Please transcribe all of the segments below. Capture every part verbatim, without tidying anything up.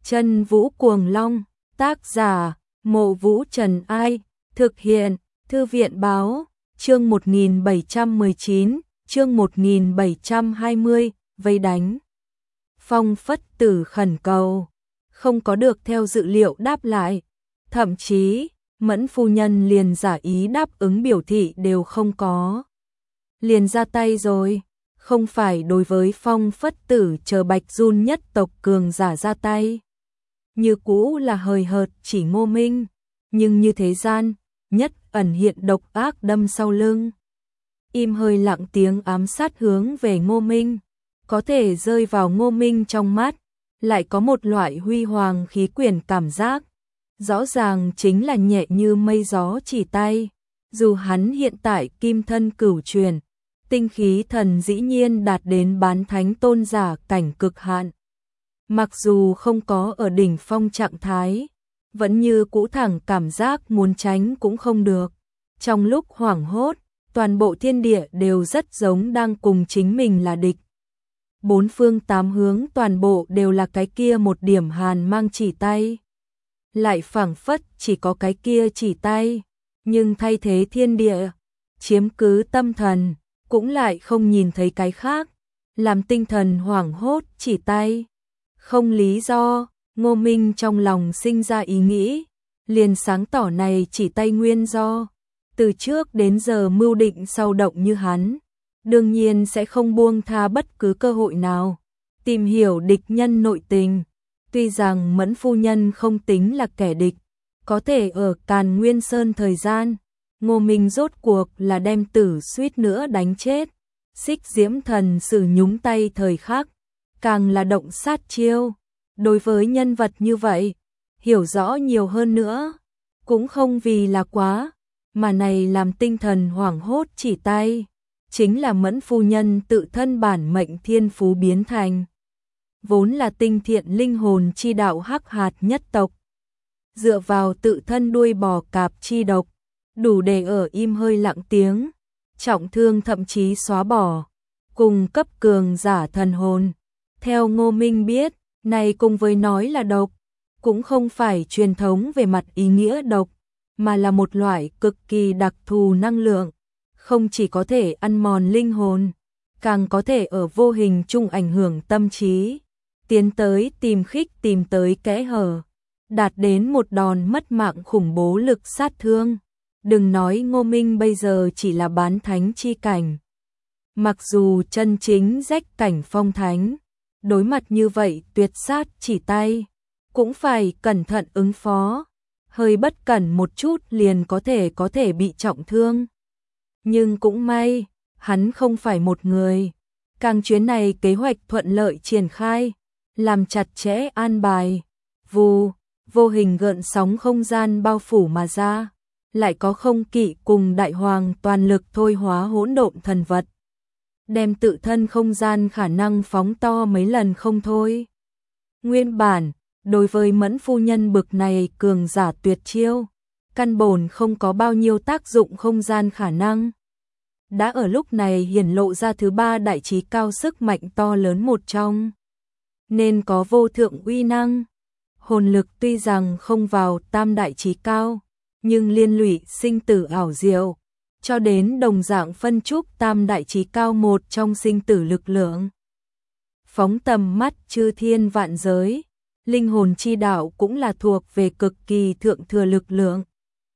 Chân Vũ Cuồng Long, tác giả, Mộ Vũ Trần Ai, thực hiện, Thư viện Báo, chương một nghìn bảy trăm mười chín, chương một nghìn bảy trăm hai mươi, vây đánh. Phong Phất Tử khẩn cầu, không có được theo dự liệu đáp lại, thậm chí, Mẫn phu nhân liền giả ý đáp ứng biểu thị đều không có. Liền ra tay rồi, không phải đối với Phong Phất Tử chờ Bạch Giun nhất tộc cường giả ra tay. Như cũ là hời hợt chỉ Ngô Minh, nhưng như thế gian, nhất ẩn hiện độc ác đâm sau lưng. Im hơi lặng tiếng ám sát hướng về Ngô Minh, có thể rơi vào Ngô Minh trong mắt, lại có một loại huy hoàng khí quyển cảm giác. Rõ ràng chính là nhẹ như mây gió chỉ tay, dù hắn hiện tại kim thân cửu truyền, tinh khí thần dĩ nhiên đạt đến bán thánh tôn giả cảnh cực hạn. Mặc dù không có ở đỉnh phong trạng thái, vẫn như cũ thẳng cảm giác muốn tránh cũng không được. Trong lúc hoảng hốt, toàn bộ thiên địa đều rất giống đang cùng chính mình là địch. Bốn phương tám hướng toàn bộ đều là cái kia một điểm hàn mang chỉ tay. Lại phảng phất chỉ có cái kia chỉ tay, nhưng thay thế thiên địa, chiếm cứ tâm thần, cũng lại không nhìn thấy cái khác, làm tinh thần hoảng hốt chỉ tay. Không lý do, Ngô Minh trong lòng sinh ra ý nghĩ, liền sáng tỏ này chỉ tay nguyên do. Từ trước đến giờ mưu định sâu động như hắn, đương nhiên sẽ không buông tha bất cứ cơ hội nào, tìm hiểu địch nhân nội tình. Tuy rằng Mẫn phu nhân không tính là kẻ địch, có thể ở Càn Nguyên Sơn thời gian, Ngô Minh rốt cuộc là đem Tử suýt nữa đánh chết. Xích Diễm Thần sử nhúng tay thời khắc, càng là động sát chiêu. Đối với nhân vật như vậy, hiểu rõ nhiều hơn nữa, cũng không vì là quá, mà này làm tinh thần hoảng hốt chỉ tay, chính là Mẫn phu nhân tự thân bản mệnh thiên phú biến thành. Vốn là tinh thiện linh hồn chi đạo hắc hạt nhất tộc, dựa vào tự thân đuôi bò cạp chi độc, đủ để ở im hơi lặng tiếng, trọng thương thậm chí xóa bỏ, cùng cấp cường giả thần hồn. Theo Ngô Minh biết, này cùng với nói là độc, cũng không phải truyền thống về mặt ý nghĩa độc, mà là một loại cực kỳ đặc thù năng lượng, không chỉ có thể ăn mòn linh hồn, càng có thể ở vô hình chung ảnh hưởng tâm trí, tiến tới tìm khích tìm tới kẽ hở, đạt đến một đòn mất mạng khủng bố lực sát thương. Đừng nói Ngô Minh bây giờ chỉ là bán thánh chi cảnh, mặc dù chân chính rách cảnh phong thánh, đối mặt như vậy tuyệt sát chỉ tay, cũng phải cẩn thận ứng phó, hơi bất cẩn một chút liền có thể có thể bị trọng thương. Nhưng cũng may, hắn không phải một người, càng chuyến này kế hoạch thuận lợi triển khai, làm chặt chẽ an bài, vù, vô hình gợn sóng không gian bao phủ mà ra, lại có không kỵ cùng đại hoàng toàn lực thôi hóa hỗn độn thần vật, đem tự thân không gian khả năng phóng to mấy lần không thôi. Nguyên bản, đối với Mẫn phu nhân bực này cường giả tuyệt chiêu, căn bổn không có bao nhiêu tác dụng không gian khả năng. Đã ở lúc này hiển lộ ra thứ ba đại trí cao sức mạnh to lớn một trong, nên có vô thượng uy năng. Hồn lực tuy rằng không vào tam đại trí cao, nhưng liên lụy sinh tử ảo diệu, cho đến đồng dạng phân trúc tam đại trí cao một trong sinh tử lực lượng. Phóng tầm mắt chư thiên vạn giới, linh hồn chi đạo cũng là thuộc về cực kỳ thượng thừa lực lượng.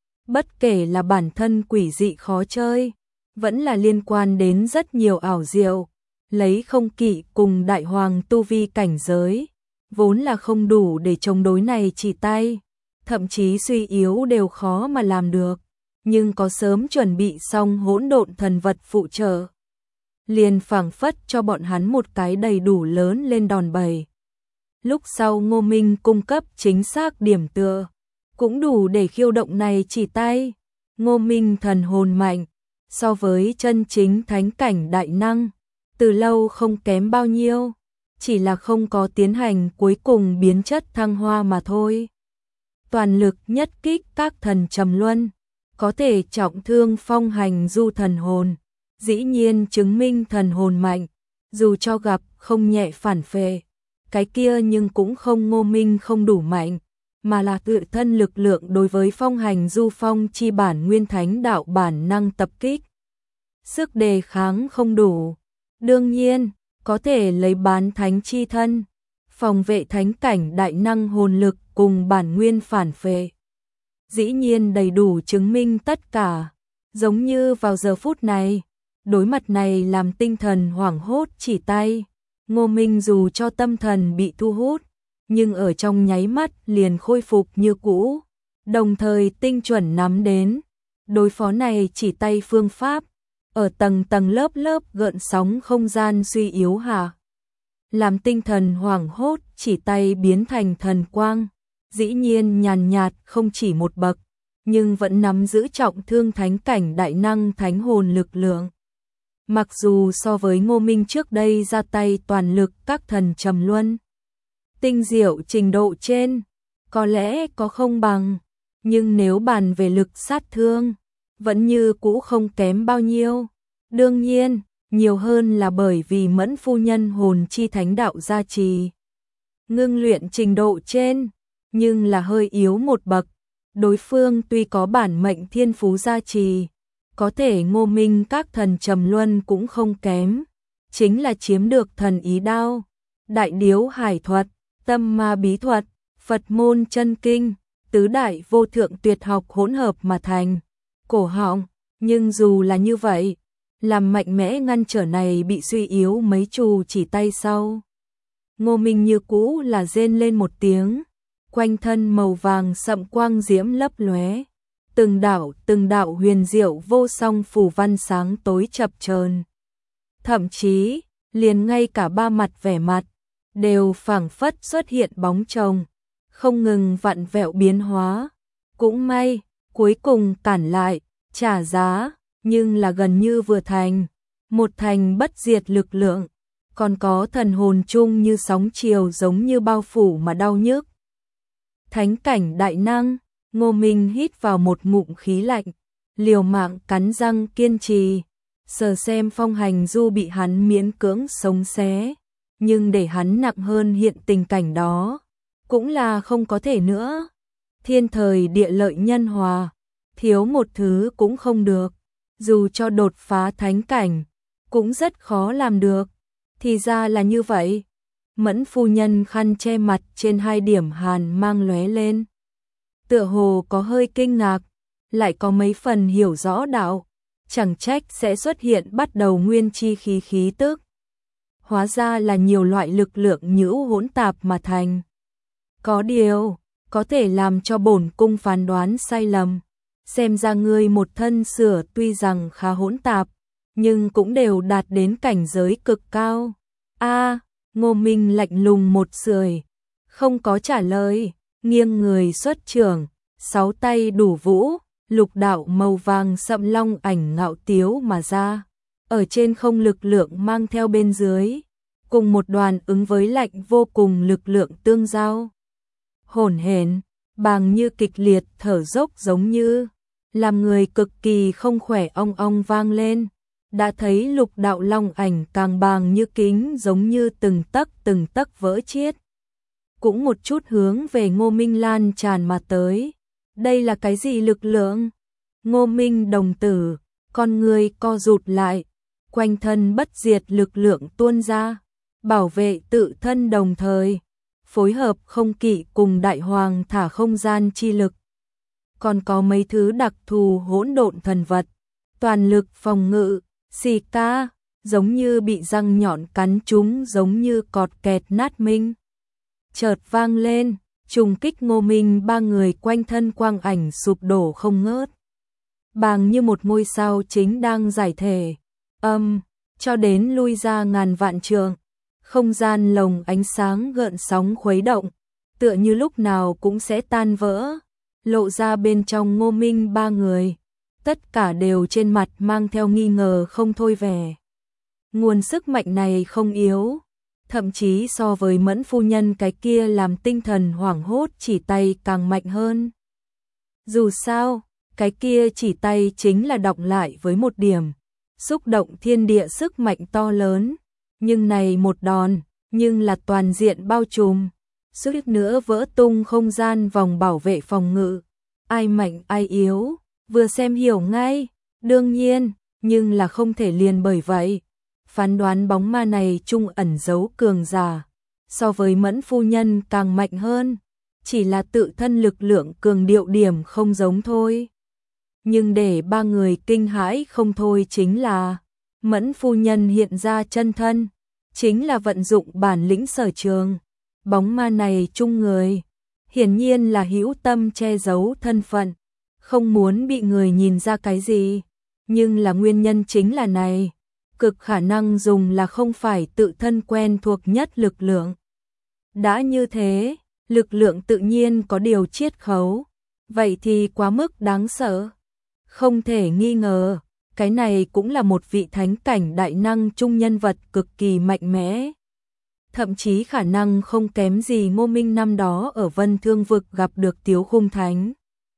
Bất kể là bản thân quỷ dị khó chơi, vẫn là liên quan đến rất nhiều ảo diệu, lấy không kỵ cùng đại hoàng tu vi cảnh giới, vốn là không đủ để chống đối này chỉ tay, thậm chí suy yếu đều khó mà làm được, nhưng có sớm chuẩn bị xong hỗn độn thần vật phụ trợ, liền phảng phất cho bọn hắn một cái đầy đủ lớn lên đòn bẩy. Lúc sau Ngô Minh cung cấp chính xác điểm tựa, cũng đủ để khiêu động này chỉ tay. Ngô Minh thần hồn mạnh, so với chân chính thánh cảnh đại năng, từ lâu không kém bao nhiêu, chỉ là không có tiến hành cuối cùng biến chất thăng hoa mà thôi. Toàn lực nhất kích các thần trầm luân, có thể trọng thương phong hành du thần hồn, dĩ nhiên chứng minh thần hồn mạnh, dù cho gặp không nhẹ phản phệ, cái kia nhưng cũng không Ngô Minh không đủ mạnh, mà là tự thân lực lượng đối với phong hành du phong chi bản nguyên thánh đạo bản năng tập kích. Sức đề kháng không đủ, đương nhiên, có thể lấy bán thánh chi thân, phòng vệ thánh cảnh đại năng hồn lực cùng bản nguyên phản phệ. Dĩ nhiên đầy đủ chứng minh tất cả, giống như vào giờ phút này, đối mặt này làm tinh thần hoảng hốt chỉ tay, Ngô Minh dù cho tâm thần bị thu hút, nhưng ở trong nháy mắt liền khôi phục như cũ, đồng thời tinh chuẩn nắm đến, đối phó này chỉ tay phương pháp, ở tầng tầng lớp lớp gợn sóng không gian suy yếu hạ. Làm tinh thần hoảng hốt chỉ tay biến thành thần quang, dĩ nhiên nhàn nhạt không chỉ một bậc, nhưng vẫn nắm giữ trọng thương thánh cảnh đại năng thánh hồn lực lượng. Mặc dù so với Ngô Minh trước đây ra tay toàn lực các thần trầm luân, tinh diệu trình độ trên, có lẽ có không bằng, nhưng nếu bàn về lực sát thương, vẫn như cũ không kém bao nhiêu. Đương nhiên, nhiều hơn là bởi vì Mẫn phu nhân hồn chi thánh đạo gia trì. Ngưng luyện trình độ trên, nhưng là hơi yếu một bậc, đối phương tuy có bản mệnh thiên phú gia trì, có thể Ngô Minh các thần trầm luân cũng không kém, chính là chiếm được thần ý đao, đại điếu hải thuật, tâm ma bí thuật, Phật môn chân kinh, tứ đại vô thượng tuyệt học hỗn hợp mà thành, cổ họng, nhưng dù là như vậy, làm mạnh mẽ ngăn trở này bị suy yếu mấy chù chỉ tay sau. Ngô Minh như cũ là rên lên một tiếng, quanh thân màu vàng sậm quang diễm lấp lóe, từng đạo từng đạo huyền diệu vô song phù văn sáng tối chập chờn. Thậm chí, liền ngay cả ba mặt vẻ mặt đều phảng phất xuất hiện bóng chồng, không ngừng vặn vẹo biến hóa. Cũng may, cuối cùng cản lại, trả giá, nhưng là gần như vừa thành, một thành bất diệt lực lượng, còn có thần hồn chung như sóng chiều giống như bao phủ mà đau nhức. Thánh cảnh đại năng, Ngô Minh hít vào một ngụm khí lạnh, liều mạng cắn răng kiên trì, sờ xem phong hành du bị hắn miễn cưỡng sống xé, nhưng để hắn nặng hơn hiện tình cảnh đó, cũng là không có thể nữa. Thiên thời địa lợi nhân hòa, thiếu một thứ cũng không được, dù cho đột phá thánh cảnh, cũng rất khó làm được. Thì ra là như vậy. Mẫn phu nhân khăn che mặt trên hai điểm hàn mang lóe lên. Tựa hồ có hơi kinh ngạc, lại có mấy phần hiểu rõ đạo, chẳng trách sẽ xuất hiện bắt đầu nguyên chi khí khí tức. Hóa ra là nhiều loại lực lượng nhữu hỗn tạp mà thành. Có điều, có thể làm cho bổn cung phán đoán sai lầm. Xem ra ngươi một thân sửa tuy rằng khá hỗn tạp, nhưng cũng đều đạt đến cảnh giới cực cao. A, Ngô Minh lạnh lùng một sưởi, không có trả lời, nghiêng người xuất trưởng, sáu tay đủ vũ, lục đạo màu vàng sậm long ảnh ngạo tiếu mà ra, ở trên không lực lượng mang theo bên dưới, cùng một đoàn ứng với lạnh vô cùng lực lượng tương giao. Hỗn hển, bàng như kịch liệt thở dốc giống như, làm người cực kỳ không khỏe ong ong vang lên. Đã thấy lục đạo long ảnh càng bàng như kính giống như từng tấc từng tấc vỡ chiết. Cũng một chút hướng về Ngô Minh lan tràn mà tới. Đây là cái gì lực lượng? Ngô Minh đồng tử, con người co rụt lại, quanh thân bất diệt lực lượng tuôn ra, bảo vệ tự thân đồng thời, phối hợp không kỵ cùng đại hoàng thả không gian chi lực. Còn có mấy thứ đặc thù hỗn độn thần vật, toàn lực phòng ngự, xì ca, giống như bị răng nhọn cắn trúng giống như cọt kẹt nát minh. Chợt vang lên, trùng kích Ngô Minh ba người quanh thân quang ảnh sụp đổ không ngớt. Bàng như một ngôi sao chính đang giải thể, âm, cho đến lui ra ngàn vạn trượng. Không gian lồng ánh sáng gợn sóng khuấy động, tựa như lúc nào cũng sẽ tan vỡ, lộ ra bên trong Ngô Minh ba người. Tất cả đều trên mặt mang theo nghi ngờ không thôi vẻ. Nguồn sức mạnh này không yếu, thậm chí so với Mẫn phu nhân cái kia làm tinh thần hoảng hốt chỉ tay càng mạnh hơn. Dù sao, cái kia chỉ tay chính là đọng lại với một điểm, xúc động thiên địa sức mạnh to lớn, nhưng này một đòn, nhưng là toàn diện bao trùm, suýt nữa vỡ tung không gian vòng bảo vệ phòng ngự. Ai mạnh ai yếu, vừa xem hiểu ngay, đương nhiên, nhưng là không thể liền bởi vậy. Phán đoán bóng ma này chung ẩn giấu cường giả, so với Mẫn phu nhân càng mạnh hơn, chỉ là tự thân lực lượng cường điệu điểm không giống thôi. Nhưng để ba người kinh hãi không thôi chính là Mẫn phu nhân hiện ra chân thân, chính là vận dụng bản lĩnh sở trường. Bóng ma này chung người, hiển nhiên là hữu tâm che giấu thân phận, không muốn bị người nhìn ra cái gì, nhưng là nguyên nhân chính là này, cực khả năng dùng là không phải tự thân quen thuộc nhất lực lượng. Đã như thế, lực lượng tự nhiên có điều chiết khấu, vậy thì quá mức đáng sợ. Không thể nghi ngờ, cái này cũng là một vị thánh cảnh đại năng trung nhân vật cực kỳ mạnh mẽ. Thậm chí khả năng không kém gì Ngô Minh năm đó ở Vân Thương Vực gặp được Tiếu Khung Thánh.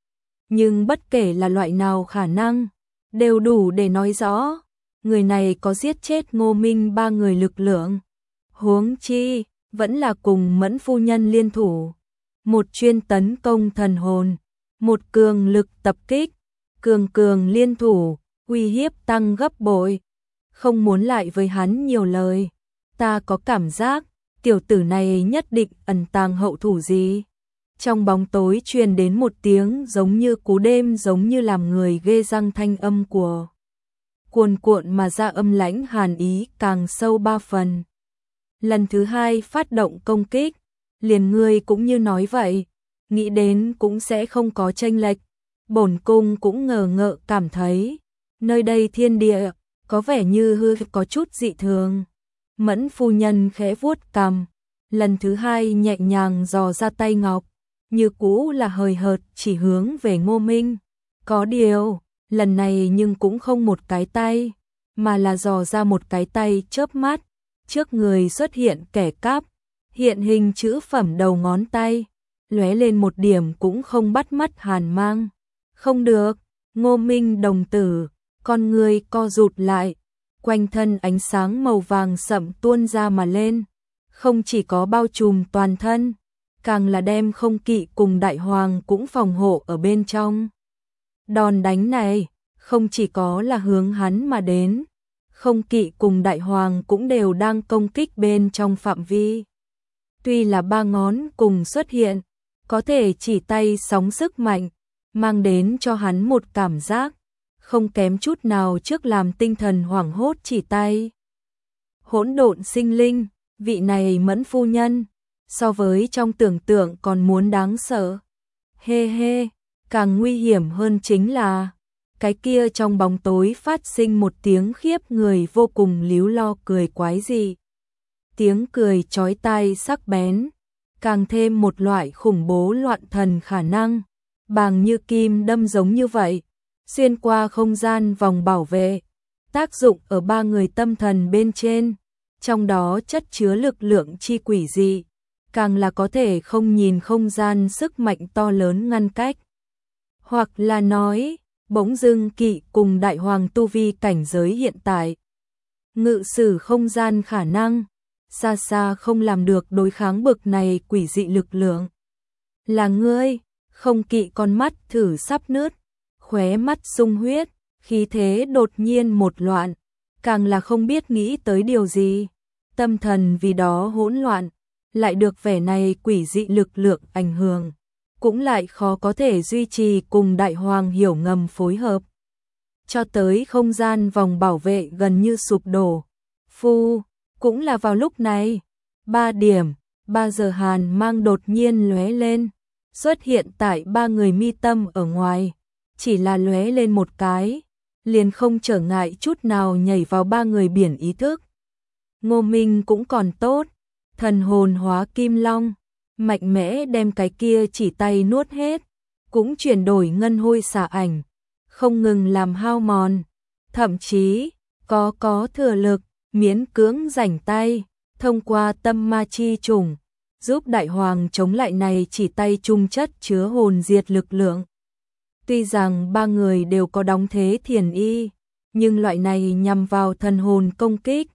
Nhưng bất kể là loại nào khả năng, đều đủ để nói rõ, người này có giết chết Ngô Minh ba người lực lượng. Huống chi, vẫn là cùng Mẫn phu nhân liên thủ. Một chuyên tấn công thần hồn, một cường lực tập kích, cường cường liên thủ, uy hiếp tăng gấp bội. Không muốn lại với hắn nhiều lời, ta có cảm giác, tiểu tử này nhất định ẩn tàng hậu thủ gì. Trong bóng tối truyền đến một tiếng giống như cú đêm, giống như làm người ghê răng thanh âm của cuồn cuộn mà ra, âm lãnh hàn ý càng sâu ba phần. Lần thứ hai phát động công kích, liền ngươi cũng như nói vậy, nghĩ đến cũng sẽ không có chênh lệch. Bổn cung cũng ngờ ngợ cảm thấy, nơi đây thiên địa, có vẻ như hư có chút dị thường. Mẫn phu nhân khẽ vuốt cằm, lần thứ hai nhẹ nhàng dò ra tay ngọc, như cũ là hời hợt chỉ hướng về Ngô Minh. Có điều, lần này nhưng cũng không một cái tay, mà là dò ra một cái tay chớp mắt, trước người xuất hiện kẻ cắp, hiện hình chữ phẩm đầu ngón tay, lóe lên một điểm cũng không bắt mắt hàn mang. Không được, Ngô Minh đồng tử, con người co rụt lại, quanh thân ánh sáng màu vàng sậm tuôn ra mà lên, không chỉ có bao trùm toàn thân, càng là đem Không Kỵ cùng Đại Hoàng cũng phòng hộ ở bên trong. Đòn đánh này, không chỉ có là hướng hắn mà đến, Không Kỵ cùng Đại Hoàng cũng đều đang công kích bên trong phạm vi. Tuy là ba ngón cùng xuất hiện, có thể chỉ tay sóng sức mạnh, mang đến cho hắn một cảm giác, không kém chút nào trước làm tinh thần hoảng hốt chỉ tay. Hỗn độn sinh linh, vị này Mẫn phu nhân, so với trong tưởng tượng còn muốn đáng sợ. Hê hê, càng nguy hiểm hơn chính là, cái kia trong bóng tối phát sinh một tiếng khiếp người vô cùng líu lo cười quái dị. Tiếng cười chói tai sắc bén, càng thêm một loại khủng bố loạn thần khả năng, bàng như kim đâm giống như vậy, xuyên qua không gian vòng bảo vệ, tác dụng ở ba người tâm thần bên trên, trong đó chất chứa lực lượng chi quỷ dị, càng là có thể không nhìn không gian sức mạnh to lớn ngăn cách. Hoặc là nói, bỗng dưng Kỵ cùng Đại Hoàng tu vi cảnh giới hiện tại, ngự sử không gian khả năng, xa xa không làm được đối kháng bực này quỷ dị lực lượng. Là ngươi, Không Kỵ con mắt thử sắp nứt, khóe mắt sung huyết, khí thế đột nhiên một loạn, càng là không biết nghĩ tới điều gì, tâm thần vì đó hỗn loạn, lại được vẻ này quỷ dị lực lượng ảnh hưởng, cũng lại khó có thể duy trì cùng Đại Hoàng hiểu ngầm phối hợp. Cho tới không gian vòng bảo vệ gần như sụp đổ. Phu, cũng là vào lúc này, ba điểm, ba giờ hàn mang đột nhiên lóe lên, xuất hiện tại ba người mi tâm ở ngoài, chỉ là lóe lên một cái, liền không trở ngại chút nào nhảy vào ba người biển ý thức. Ngô Minh cũng còn tốt, thần hồn hóa kim long, mạnh mẽ đem cái kia chỉ tay nuốt hết, cũng chuyển đổi ngân hôi xả ảnh, không ngừng làm hao mòn, thậm chí có có thừa lực, miễn cưỡng rảnh tay, thông qua tâm ma chi trùng, giúp Đại Hoàng chống lại này chỉ tay trung chất chứa hồn diệt lực lượng. Tuy rằng ba người đều có đóng thế thiền y, nhưng loại này nhằm vào thần hồn công kích,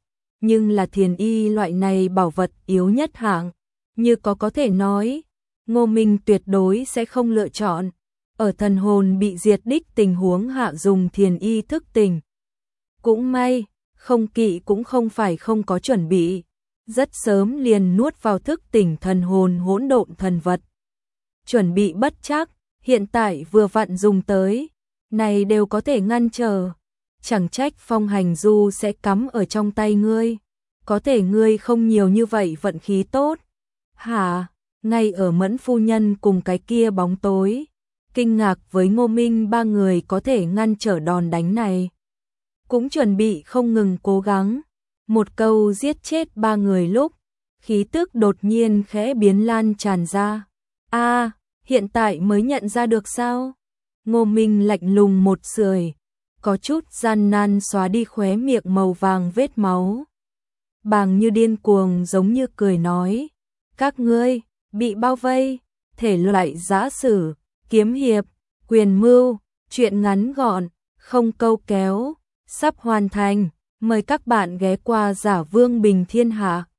nhưng là thiền y loại này bảo vật yếu nhất hạng, như có có thể nói, Ngô Minh tuyệt đối sẽ không lựa chọn, ở thần hồn bị diệt đích tình huống hạ dùng thiền y thức tỉnh. Cũng may, không kỵ cũng không phải không có chuẩn bị, rất sớm liền nuốt vào thức tỉnh thần hồn hỗn độn thần vật. Chuẩn bị bất chắc, hiện tại vừa vặn dùng tới, này đều có thể ngăn trở. Chẳng trách phong hành du sẽ cắm ở trong tay ngươi, có thể ngươi không nhiều như vậy vận khí tốt. Hả, ngay ở Mẫn phu nhân cùng cái kia bóng tối, kinh ngạc với Ngô Minh ba người có thể ngăn trở đòn đánh này. Cũng chuẩn bị không ngừng cố gắng, một câu giết chết ba người lúc, khí tức đột nhiên khẽ biến lan tràn ra. A, hiện tại mới nhận ra được sao? Ngô Minh lạnh lùng một sưởi, có chút gian nan xóa đi khóe miệng màu vàng vết máu. Bàng như điên cuồng giống như cười nói, các ngươi, bị bao vây, thể loại giã sử, kiếm hiệp, quyền mưu, chuyện ngắn gọn, không câu kéo, sắp hoàn thành, mời các bạn ghé qua Giả Vương Bình Thiên Hạ.